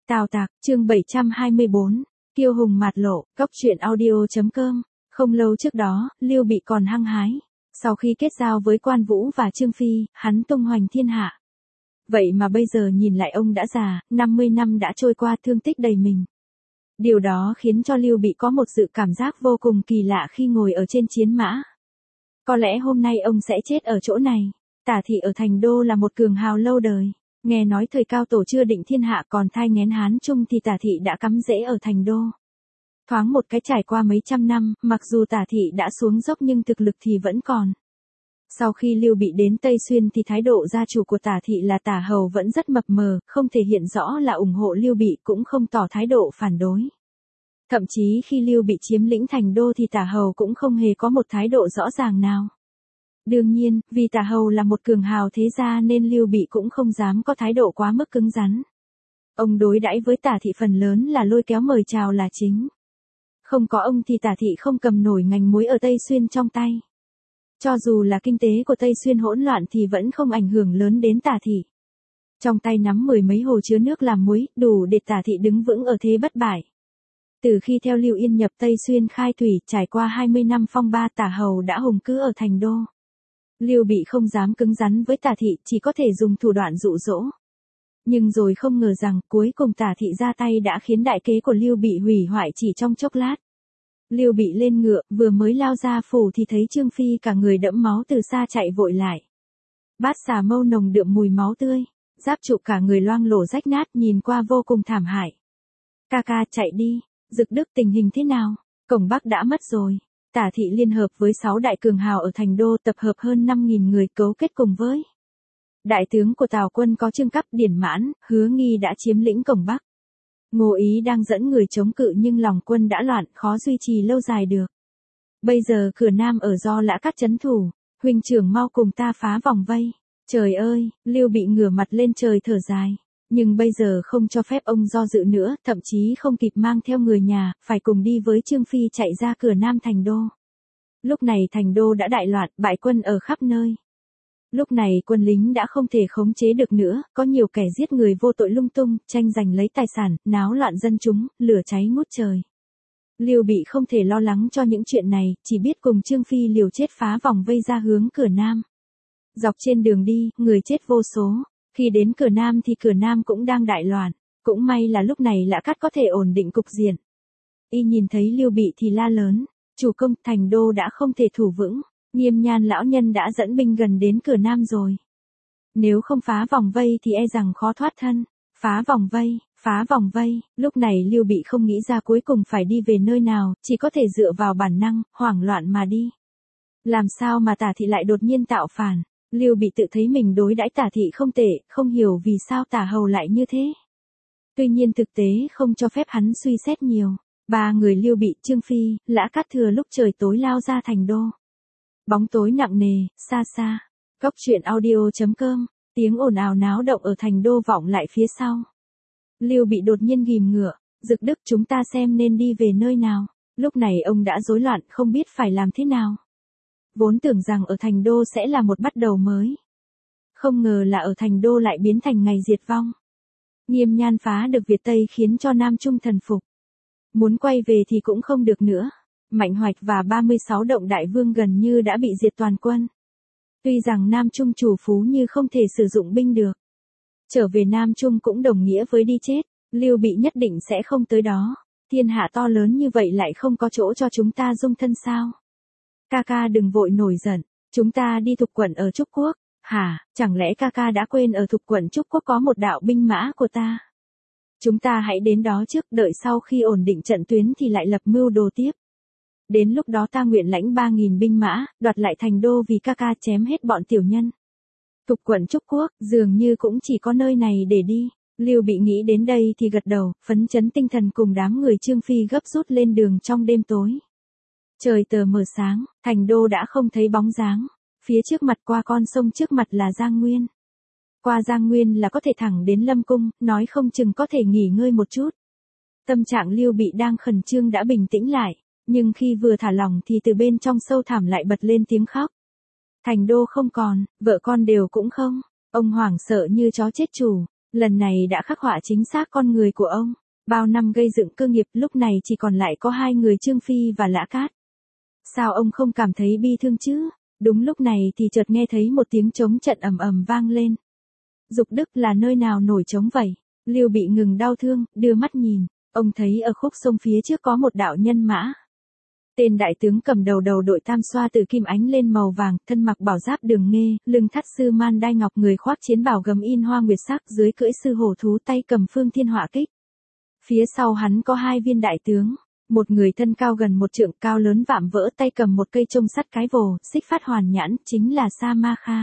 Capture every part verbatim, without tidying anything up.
Tào Tạc, chương bảy trăm hai mươi bốn, Kiêu hùng mạt lộ, góc truyện audio chấm com. Không lâu trước đó, Lưu Bị còn hăng hái. Sau khi kết giao với Quan Vũ và Trương Phi, hắn tung hoành thiên hạ. Vậy mà bây giờ nhìn lại ông đã già, năm mươi năm đã trôi qua, thương tích đầy mình. Điều đó khiến cho Lưu Bị có một sự cảm giác vô cùng kỳ lạ khi ngồi ở trên chiến mã. Có lẽ hôm nay ông sẽ chết ở chỗ này. Tả thị ở Thành Đô là một cường hào lâu đời. Nghe nói thời Cao Tổ chưa định thiên hạ còn thai nghén Hán Trung thì Tả thị đã cắm rễ ở Thành Đô. Thoáng một cái trải qua mấy trăm năm, mặc dù Tả thị đã xuống dốc nhưng thực lực thì vẫn còn. Sau khi Lưu Bị đến Tây Xuyên thì thái độ gia chủ của Tả thị là Tả Hầu vẫn rất mập mờ, không thể hiện rõ là ủng hộ Lưu Bị cũng không tỏ thái độ phản đối. Thậm chí khi Lưu Bị chiếm lĩnh Thành Đô thì Tả Hầu cũng không hề có một thái độ rõ ràng nào. Đương nhiên, vì Tả Hầu là một cường hào thế gia nên Lưu Bị cũng không dám có thái độ quá mức cứng rắn. Ông đối đãi với Tả thị phần lớn là lôi kéo mời chào là chính. Không có ông thì Tả thị không cầm nổi ngành muối ở Tây Xuyên trong tay. Cho dù là kinh tế của Tây Xuyên hỗn loạn thì vẫn không ảnh hưởng lớn đến Tả thị. Trong tay nắm mười mấy hồ chứa nước làm muối, đủ để Tả thị đứng vững ở thế bất bại. Từ khi theo Lưu Yên nhập Tây Xuyên khai thủy, trải qua hai mươi năm phong ba, Tả Hầu đã hùng cứ ở Thành Đô. Lưu Bị không dám cứng rắn với Tả thị, chỉ có thể dùng thủ đoạn dụ dỗ. Nhưng rồi không ngờ rằng cuối cùng Tả thị ra tay đã khiến đại kế của Lưu Bị hủy hoại chỉ trong chốc lát. Lưu Bị lên ngựa, vừa mới lao ra phủ thì thấy Trương Phi cả người đẫm máu từ xa chạy vội lại. Bát xà mâu nồng đượm mùi máu tươi, giáp trụ cả người loang lổ rách nát, nhìn qua vô cùng thảm hại. Ca ca chạy đi, Dực Đức tình hình thế nào? Cổng Bắc đã mất rồi. Tả thị liên hợp với sáu đại cường hào ở Thành Đô, tập hợp hơn năm nghìn người cấu kết cùng với đại tướng của Tào quân có Trương Cắp, Điển Mãn, Hứa Nghi đã chiếm lĩnh cổng Bắc. Ngô Ý đang dẫn người chống cự nhưng lòng quân đã loạn, khó duy trì lâu dài được. Bây giờ cửa Nam ở do Lã Cát trấn thủ, huynh trưởng mau cùng ta phá vòng vây. Trời ơi, Lưu Bị ngửa mặt lên trời thở dài. Nhưng bây giờ không cho phép ông do dự nữa, thậm chí không kịp mang theo người nhà, phải cùng đi với Trương Phi chạy ra cửa Nam Thành Đô. Lúc này Thành Đô đã đại loạn, bại quân ở khắp nơi. Lúc này quân lính đã không thể khống chế được nữa, có nhiều kẻ giết người vô tội lung tung, tranh giành lấy tài sản, náo loạn dân chúng, lửa cháy ngút trời. Lưu Bị không thể lo lắng cho những chuyện này, chỉ biết cùng Trương Phi liều chết phá vòng vây ra hướng cửa Nam. Dọc trên đường đi, người chết vô số. Khi đến cửa Nam thì cửa Nam cũng đang đại loạn, cũng may là lúc này Lã Cát có thể ổn định cục diện. Y nhìn thấy Lưu Bị thì la lớn, chủ công, Thành Đô đã không thể thủ vững, Nghiêm Nhan lão nhân đã dẫn binh gần đến cửa Nam rồi. Nếu không phá vòng vây thì e rằng khó thoát thân. Phá vòng vây, phá vòng vây, lúc này Lưu Bị không nghĩ ra cuối cùng phải đi về nơi nào, chỉ có thể dựa vào bản năng, hoảng loạn mà đi. Làm sao mà Tả thị lại đột nhiên tạo phản? Lưu Bị tự thấy mình đối đãi Tả thị không tệ, không hiểu vì sao Tả Hầu lại như thế. Tuy nhiên thực tế không cho phép hắn suy xét nhiều. Ba người Lưu Bị, Trương Phi, Lã Cát thừa lúc trời tối lao ra Thành Đô. Bóng tối nặng nề, xa xa. Góc truyện audio chấm com, tiếng ồn ào náo động ở Thành Đô vọng lại phía sau. Lưu Bị đột nhiên ghim ngựa, Dực Đức, chúng ta xem nên đi về nơi nào. Lúc này ông đã rối loạn, không biết phải làm thế nào. Vốn tưởng rằng ở Thành Đô sẽ là một bắt đầu mới. Không ngờ là ở Thành Đô lại biến thành ngày diệt vong. Nghiêm Nhan phá được Việt Tây khiến cho Nam Trung thần phục. Muốn quay về thì cũng không được nữa. Mạnh Hoạch và ba mươi sáu động đại vương gần như đã bị diệt toàn quân. Tuy rằng Nam Trung chủ phú như không thể sử dụng binh được. Trở về Nam Trung cũng đồng nghĩa với đi chết. Lưu Bị nhất định sẽ không tới đó. Thiên hạ to lớn như vậy lại không có chỗ cho chúng ta dung thân sao? Ca ca đừng vội nổi giận, chúng ta đi Thục quận ở Trúc Quốc. Hả, chẳng lẽ ca ca đã quên ở Thục quận Trúc Quốc có một đạo binh mã của ta? Chúng ta hãy đến đó trước, đợi sau khi ổn định trận tuyến thì lại lập mưu đồ tiếp. Đến lúc đó ta nguyện lãnh ba nghìn binh mã, đoạt lại Thành Đô vì ca ca chém hết bọn tiểu nhân. Thục quận Trúc Quốc, dường như cũng chỉ có nơi này để đi. Lưu Bị nghĩ đến đây thì gật đầu, phấn chấn tinh thần cùng đám người Trương Phi gấp rút lên đường trong đêm tối. Trời tờ mờ sáng, Thành Đô đã không thấy bóng dáng. Phía trước mặt qua con sông trước mặt là Giang Nguyên. Qua Giang Nguyên là có thể thẳng đến Lâm Cung, nói không chừng có thể nghỉ ngơi một chút. Tâm trạng Lưu Bị đang khẩn trương đã bình tĩnh lại, nhưng khi vừa thả lỏng thì từ bên trong sâu thẳm lại bật lên tiếng khóc. Thành Đô không còn, vợ con đều cũng không. Ông hoảng sợ như chó chết chủ. Lần này đã khắc họa chính xác con người của ông. Bao năm gây dựng cơ nghiệp, lúc này chỉ còn lại có hai người Trương Phi và Lã Cát. Sao ông không cảm thấy bi thương chứ? Đúng lúc này thì chợt nghe thấy một tiếng trống trận ầm ầm vang lên. Dục Đức là nơi nào nổi trống vậy? Lưu Bị ngừng đau thương, đưa mắt nhìn, ông thấy ở khúc sông phía trước có một đạo nhân mã. Tên đại tướng cầm đầu đầu đội tam xoa từ kim ánh lên màu vàng, thân mặc bảo giáp đường nghê, lưng thắt sư man đai ngọc, người khoác chiến bào gấm in hoa nguyệt sắc, dưới cưỡi sư hổ thú, tay cầm phương thiên họa kích. Phía sau hắn có hai viên đại tướng, một người thân cao gần một trượng, cao lớn vạm vỡ, tay cầm một cây trông sắt cái vồ, xích phát hoàn nhãn, chính là Sa Ma Kha.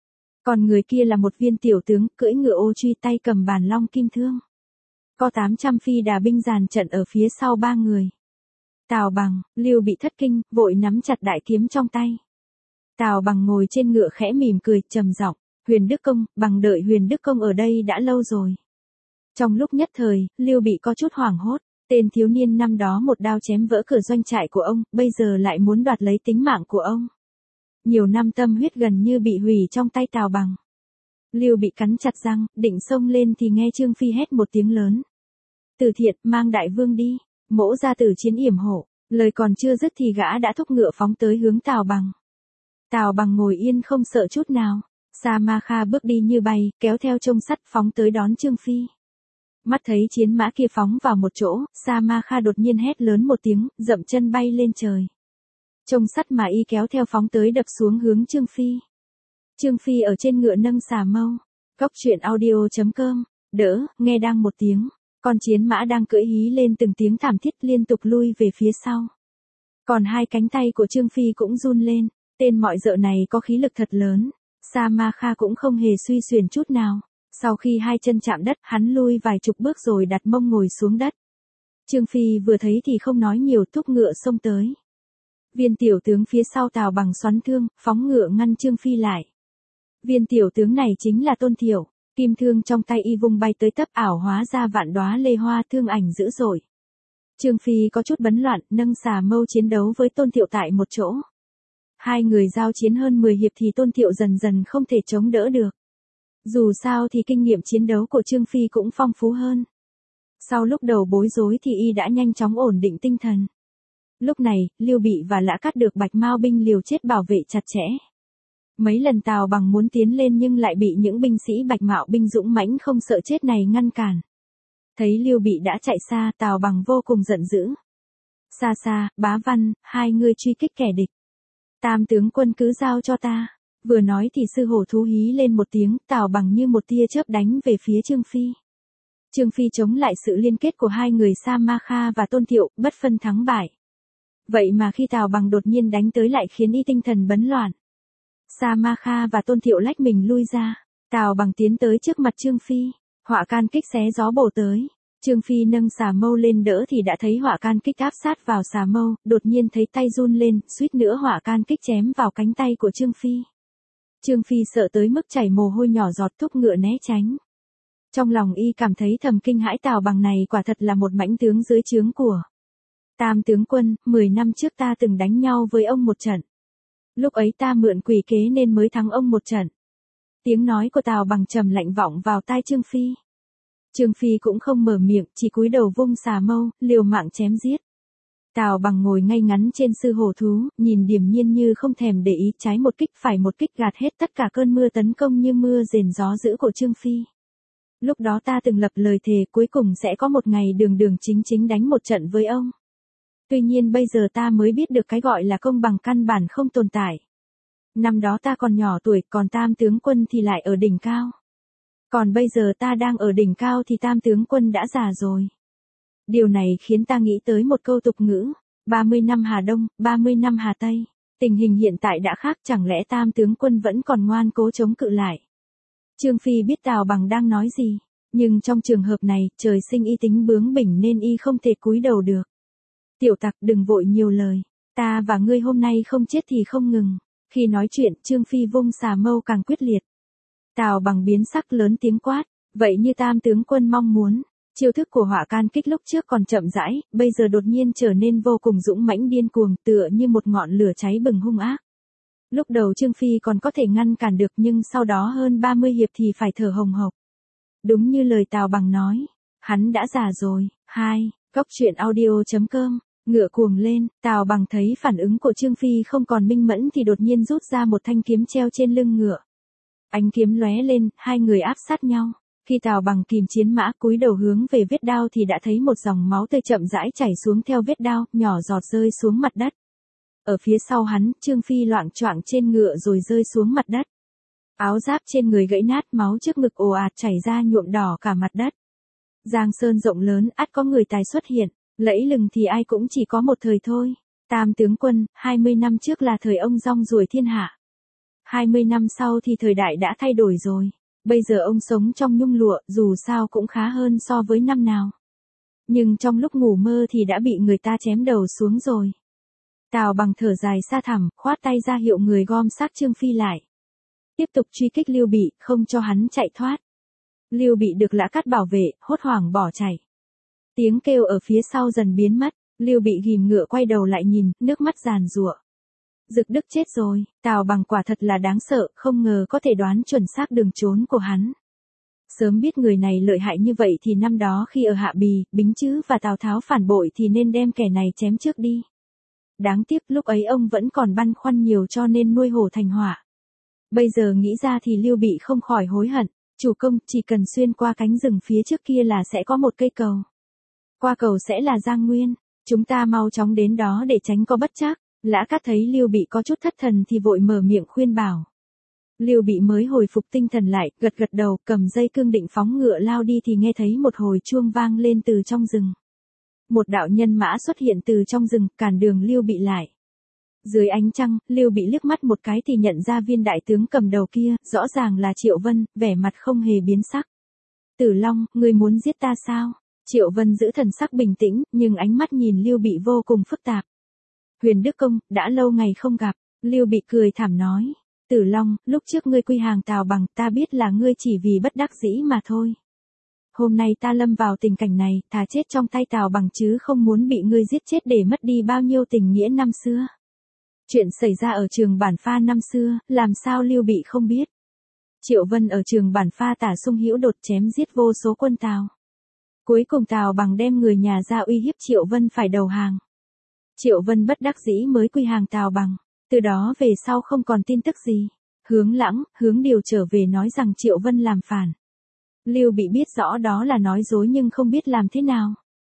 Còn người kia là một viên tiểu tướng, cưỡi ngựa ô truy, tay cầm bàn long kim thương. Có tám trăm phi đà binh dàn trận ở phía sau ba người. Tào Bằng, Lưu Bị thất kinh, vội nắm chặt đại kiếm trong tay. Tào Bằng ngồi trên ngựa khẽ mỉm cười, trầm giọng, Huyền Đức Công, Bằng đợi Huyền Đức Công ở đây đã lâu rồi. Trong lúc nhất thời, Lưu Bị có chút hoảng hốt, tên thiếu niên năm đó một đao chém vỡ cửa doanh trại của ông, bây giờ lại muốn đoạt lấy tính mạng của ông. Nhiều năm tâm huyết gần như bị hủy trong tay Tào Bằng. Lưu Bị cắn chặt răng, định xông lên thì nghe Trương Phi hét một tiếng lớn. Từ Thiện, mang đại vương đi, mỗ ra tử chiến yểm hộ. Lời còn chưa dứt thì gã đã thúc ngựa phóng tới hướng Tào Bằng. Tào Bằng ngồi yên không sợ chút nào. Sa Ma Kha bước đi như bay, kéo theo trông sắt phóng tới đón Trương Phi. Mắt thấy chiến mã kia phóng vào một chỗ, Sa Ma Kha đột nhiên hét lớn một tiếng, dậm chân bay lên trời. Trông sắt mà y kéo theo phóng tới đập xuống hướng Trương Phi. Trương Phi ở trên ngựa nâng xà mâu. Cóc truyện audio chấm com, đỡ, nghe đang một tiếng. Con chiến mã đang cưỡi hí lên từng tiếng thảm thiết liên tục lui về phía sau. Còn hai cánh tay của Trương Phi cũng run lên, tên mọi dợ này có khí lực thật lớn. Sa Ma Kha cũng không hề suy xuyển chút nào. Sau khi hai chân chạm đất, hắn lui vài chục bước rồi đặt mông ngồi xuống đất. Trương Phi vừa thấy thì không nói nhiều, thúc ngựa xông tới. Viên tiểu tướng phía sau Tào Bằng xoắn thương, phóng ngựa ngăn Trương Phi lại. Viên tiểu tướng này chính là Tôn Thiệu, kim thương trong tay y vung bay tới tấp, ảo hóa ra vạn đóa lê hoa, thương ảnh dữ dội. Trương Phi có chút bấn loạn, nâng xà mâu chiến đấu với Tôn Thiệu tại một chỗ. Hai người giao chiến hơn mười hiệp thì Tôn Thiệu dần dần không thể chống đỡ được. Dù sao thì kinh nghiệm chiến đấu của Trương Phi cũng phong phú hơn. Sau lúc đầu bối rối thì y đã nhanh chóng ổn định tinh thần. Lúc này, Lưu Bị và Lã Cát được Bạch Mao binh liều chết bảo vệ chặt chẽ. Mấy lần Tào Bằng muốn tiến lên nhưng lại bị những binh sĩ Bạch Mao binh dũng mãnh không sợ chết này ngăn cản. Thấy Lưu Bị đã chạy xa, Tào Bằng vô cùng giận dữ. Xa xa, Bá Văn, hai người truy kích kẻ địch. Tam tướng quân cứ giao cho ta. Vừa nói thì sư hổ thú hí lên một tiếng, Tào Bằng như một tia chớp đánh về phía Trương Phi. Trương Phi chống lại sự liên kết của hai người Sa Ma Kha và Tôn Thiệu, bất phân thắng bại. Vậy mà khi Tào Bằng đột nhiên đánh tới lại khiến y tinh thần bấn loạn. Sa Ma Kha và Tôn Thiệu lách mình lui ra. Tào Bằng tiến tới trước mặt Trương Phi. Họa can kích xé gió bổ tới. Trương Phi nâng xà mâu lên đỡ thì đã thấy họa can kích áp sát vào xà mâu, đột nhiên thấy tay run lên, suýt nữa họa can kích chém vào cánh tay của Trương Phi. Trương Phi sợ tới mức chảy mồ hôi nhỏ giọt, thúc ngựa né tránh. Trong lòng y cảm thấy thầm kinh hãi, Tào Bằng này quả thật là một mãnh tướng dưới trướng của Tam tướng quân. Mười năm trước ta từng đánh nhau với ông một trận. Lúc ấy ta mượn quỷ kế nên mới thắng ông một trận. Tiếng nói của Tào Bằng trầm lạnh vọng vào tai Trương Phi. Trương Phi cũng không mở miệng, chỉ cúi đầu vung xà mâu, liều mạng chém giết. Tào Bằng ngồi ngay ngắn trên sư hổ thú, nhìn điềm nhiên như không thèm để ý, trái một kích phải một kích gạt hết tất cả cơn mưa tấn công như mưa rền gió dữ của Trương Phi. Lúc đó ta từng lập lời thề cuối cùng sẽ có một ngày đường đường chính chính đánh một trận với ông. Tuy nhiên bây giờ ta mới biết được cái gọi là công bằng căn bản không tồn tại. Năm đó ta còn nhỏ tuổi, còn Tam tướng quân thì lại ở đỉnh cao. Còn bây giờ ta đang ở đỉnh cao thì Tam tướng quân đã già rồi. Điều này khiến ta nghĩ tới một câu tục ngữ, ba mươi năm Hà Đông, ba mươi năm Hà Tây. Tình hình hiện tại đã khác, chẳng lẽ Tam tướng quân vẫn còn ngoan cố chống cự lại. Trương Phi biết Tào Bằng đang nói gì, nhưng trong trường hợp này, trời sinh y tính bướng bỉnh nên y không thể cúi đầu được. Tiểu tặc, đừng vội nhiều lời, ta và ngươi hôm nay không chết thì không ngừng. Khi nói chuyện, Trương Phi vung xà mâu càng quyết liệt. Tào Bằng biến sắc lớn tiếng quát, vậy như Tam tướng quân mong muốn. Chiêu thức của họa can kích lúc trước còn chậm rãi, bây giờ đột nhiên trở nên vô cùng dũng mãnh điên cuồng, tựa như một ngọn lửa cháy bừng hung ác. Lúc đầu Trương Phi còn có thể ngăn cản được nhưng sau đó hơn ba mươi hiệp thì phải thở hồng hộc. Đúng như lời Tào Bằng nói, hắn đã già rồi. hai. Cóc truyện audio chấm com. Ngựa cuồng lên, Tào Bằng thấy phản ứng của Trương Phi không còn minh mẫn thì đột nhiên rút ra một thanh kiếm treo trên lưng ngựa. Ánh kiếm lóe lên, hai người áp sát nhau. Khi Tào Bằng kìm chiến mã cúi đầu hướng về vết đao thì đã thấy một dòng máu tươi chậm rãi chảy xuống theo vết đao, nhỏ giọt rơi xuống mặt đất. Ở phía sau hắn, Trương Phi loạng choạng trên ngựa rồi rơi xuống mặt đất. Áo giáp trên người gãy nát, máu trước ngực ồ ạt chảy ra nhuộm đỏ cả mặt đất. Giang sơn rộng lớn, ắt có người tài xuất hiện, lẫy lừng thì ai cũng chỉ có một thời thôi. Tam tướng quân, hai mươi năm trước là thời ông rong ruổi thiên hạ. hai mươi năm sau thì thời đại đã thay đổi rồi. Bây giờ ông sống trong nhung lụa, dù sao cũng khá hơn so với năm nào. Nhưng trong lúc ngủ mơ thì đã bị người ta chém đầu xuống rồi. Tào Bằng thở dài xa thẳm, khoát tay ra hiệu người gom xác Trương Phi lại. Tiếp tục truy kích Lưu Bị, không cho hắn chạy thoát. Lưu Bị được Lã Cát bảo vệ, hốt hoảng bỏ chạy. Tiếng kêu ở phía sau dần biến mất, Lưu Bị ghìm ngựa quay đầu lại nhìn, nước mắt giàn giụa. Dực Đức chết rồi, Tào Bằng quả thật là đáng sợ, không ngờ có thể đoán chuẩn xác đường trốn của hắn. Sớm biết người này lợi hại như vậy thì năm đó khi ở Hạ Bì, Bính Chữ và Tào Tháo phản bội thì nên đem kẻ này chém trước đi. Đáng tiếc lúc ấy ông vẫn còn băn khoăn nhiều cho nên nuôi hổ thành họa. Bây giờ nghĩ ra thì Lưu Bị không khỏi hối hận. Chủ công, chỉ cần xuyên qua cánh rừng phía trước kia là sẽ có một cây cầu. Qua cầu sẽ là Giang Nguyên, chúng ta mau chóng đến đó để tránh có bất trắc. Lã Cát thấy Lưu Bị có chút thất thần thì vội mở miệng khuyên bảo. Lưu Bị mới hồi phục tinh thần lại, gật gật đầu, cầm dây cương định phóng ngựa lao đi thì nghe thấy một hồi chuông vang lên từ trong rừng. Một đạo nhân mã xuất hiện từ trong rừng, cản đường Lưu Bị lại. Dưới ánh trăng, Lưu Bị liếc mắt một cái thì nhận ra viên đại tướng cầm đầu kia, rõ ràng là Triệu Vân, vẻ mặt không hề biến sắc. Tử Long, ngươi muốn giết ta sao? Triệu Vân giữ thần sắc bình tĩnh, nhưng ánh mắt nhìn Lưu Bị vô cùng phức tạp. Huyền Đức Công, đã lâu ngày không gặp, Lưu Bị cười thảm nói. Tử Long, lúc trước ngươi quy hàng Tào Bằng, ta biết là ngươi chỉ vì bất đắc dĩ mà thôi. Hôm nay ta lâm vào tình cảnh này, thà chết trong tay Tào Bằng chứ không muốn bị ngươi giết chết để mất đi bao nhiêu tình nghĩa năm xưa. Chuyện xảy ra ở trường Bản Pha năm xưa, làm sao Lưu Bị không biết. Triệu Vân ở trường Bản Pha tả sung hữu đột chém giết vô số quân Tào. Cuối cùng Tào Bằng đem người nhà ra uy hiếp Triệu Vân phải đầu hàng. Triệu Vân bất đắc dĩ mới quy hàng Tào Bằng, từ đó về sau không còn tin tức gì. Hướng Lãng, Hướng Điều trở về nói rằng Triệu Vân làm phản. Lưu Bị biết rõ đó là nói dối nhưng không biết làm thế nào.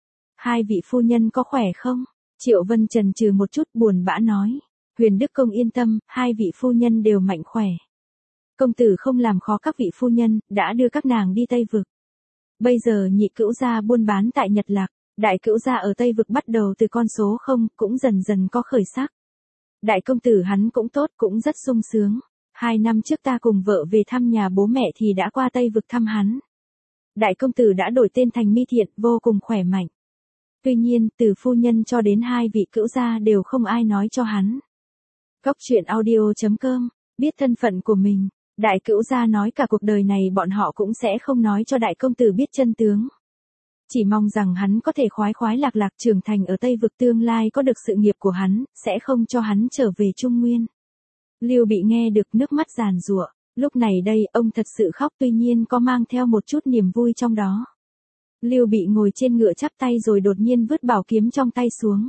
Hai vị phu nhân có khỏe không? Triệu Vân chần chừ một chút buồn bã nói. Huyền Đức Công yên tâm, hai vị phu nhân đều mạnh khỏe. Công tử không làm khó các vị phu nhân, đã đưa các nàng đi Tây Vực. Bây giờ nhị cữu gia buôn bán tại Nhật Lạc, đại cữu gia ở Tây Vực bắt đầu từ con số không, cũng dần dần có khởi sắc. Đại công tử hắn cũng tốt, cũng rất sung sướng. Hai năm trước ta cùng vợ về thăm nhà bố mẹ thì đã qua Tây Vực thăm hắn. Đại công tử đã đổi tên thành Mi Thiện, vô cùng khỏe mạnh. Tuy nhiên, từ phu nhân cho đến hai vị cữu gia đều không ai nói cho hắn. Cóc truyện audio chấm com, biết thân phận của mình, đại cữu gia nói cả cuộc đời này bọn họ cũng sẽ không nói cho đại công tử biết chân tướng. Chỉ mong rằng hắn có thể khoái khoái lạc lạc trưởng thành ở Tây Vực, tương lai có được sự nghiệp của hắn, sẽ không cho hắn trở về Trung Nguyên. Lưu Bị nghe được nước mắt giàn giụa, lúc này đây ông thật sự khóc, tuy nhiên có mang theo một chút niềm vui trong đó. Lưu Bị ngồi trên ngựa chắp tay rồi đột nhiên vứt bảo kiếm trong tay xuống.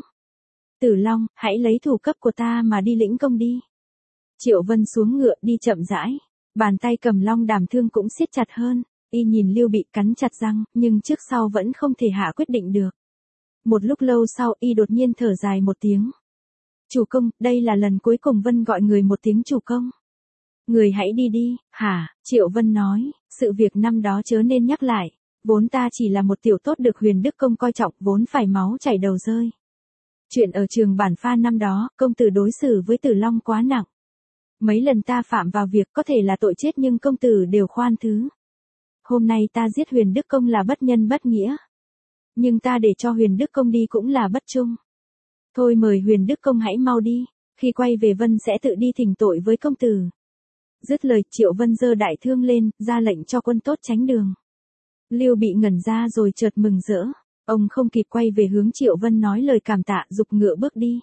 Tử Long, hãy lấy thủ cấp của ta mà đi lĩnh công đi. Triệu Vân xuống ngựa đi chậm rãi, bàn tay cầm long đàm thương cũng siết chặt hơn, y nhìn Lưu Bị cắn chặt răng, nhưng trước sau vẫn không thể hạ quyết định được. Một lúc lâu sau y đột nhiên thở dài một tiếng. Chủ công, đây là lần cuối cùng Vân gọi người một tiếng chủ công. Người hãy đi đi, hả? Triệu Vân nói, sự việc năm đó chớ nên nhắc lại, vốn ta chỉ là một tiểu tốt được Huyền Đức Công coi trọng, vốn phải máu chảy đầu rơi. Chuyện ở trường Bản Pha năm đó, công tử đối xử với Tử Long quá nặng. Mấy lần ta phạm vào việc có thể là tội chết nhưng công tử đều khoan thứ. Hôm nay ta giết Huyền Đức Công là bất nhân bất nghĩa. Nhưng ta để cho Huyền Đức Công đi cũng là bất trung. Thôi mời Huyền Đức Công hãy mau đi, khi quay về Vân sẽ tự đi thỉnh tội với công tử. Dứt lời, Triệu Vân giơ đại thương lên, ra lệnh cho quân tốt tránh đường. Lưu Bị ngẩn ra rồi chợt mừng rỡ. Ông không kịp quay về hướng Triệu Vân nói lời cảm tạ, giục ngựa bước đi.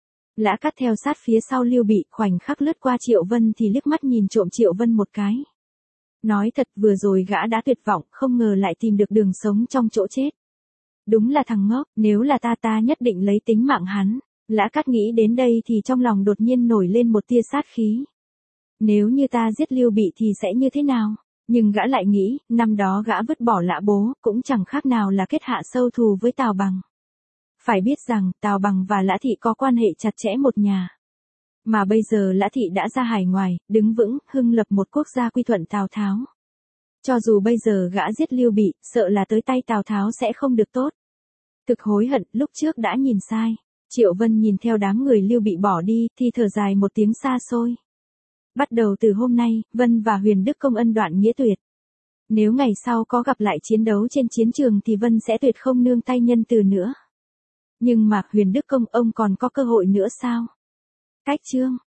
Lã Cát theo sát phía sau Lưu Bị, khoảnh khắc lướt qua Triệu Vân thì liếc mắt nhìn trộm Triệu Vân một cái. Nói thật vừa rồi gã đã tuyệt vọng, không ngờ lại tìm được đường sống trong chỗ chết. Đúng là thằng ngốc, nếu là ta ta nhất định lấy tính mạng hắn. Lã Cát nghĩ đến đây thì trong lòng đột nhiên nổi lên một tia sát khí. Nếu như ta giết Lưu Bị thì sẽ như thế nào? Nhưng gã lại nghĩ, năm đó gã vứt bỏ Lã Bố, cũng chẳng khác nào là kết hạ sâu thù với Tào Bằng. Phải biết rằng, Tào Bằng và Lã Thị có quan hệ chặt chẽ một nhà. Mà bây giờ Lã Thị đã ra hải ngoài, đứng vững, hưng lập một quốc gia quy thuận Tào Tháo. Cho dù bây giờ gã giết Lưu Bị, sợ là tới tay Tào Tháo sẽ không được tốt. Thực hối hận, lúc trước đã nhìn sai. Triệu Vân nhìn theo đám người Lưu Bị bỏ đi, thì thở dài một tiếng xa xôi. Bắt đầu từ hôm nay, Vân và Huyền Đức Công ân đoạn nghĩa tuyệt. Nếu ngày sau có gặp lại chiến đấu trên chiến trường thì Vân sẽ tuyệt không nương tay nhân từ nữa. Nhưng mà Huyền Đức Công ông còn có cơ hội nữa sao? Cách chương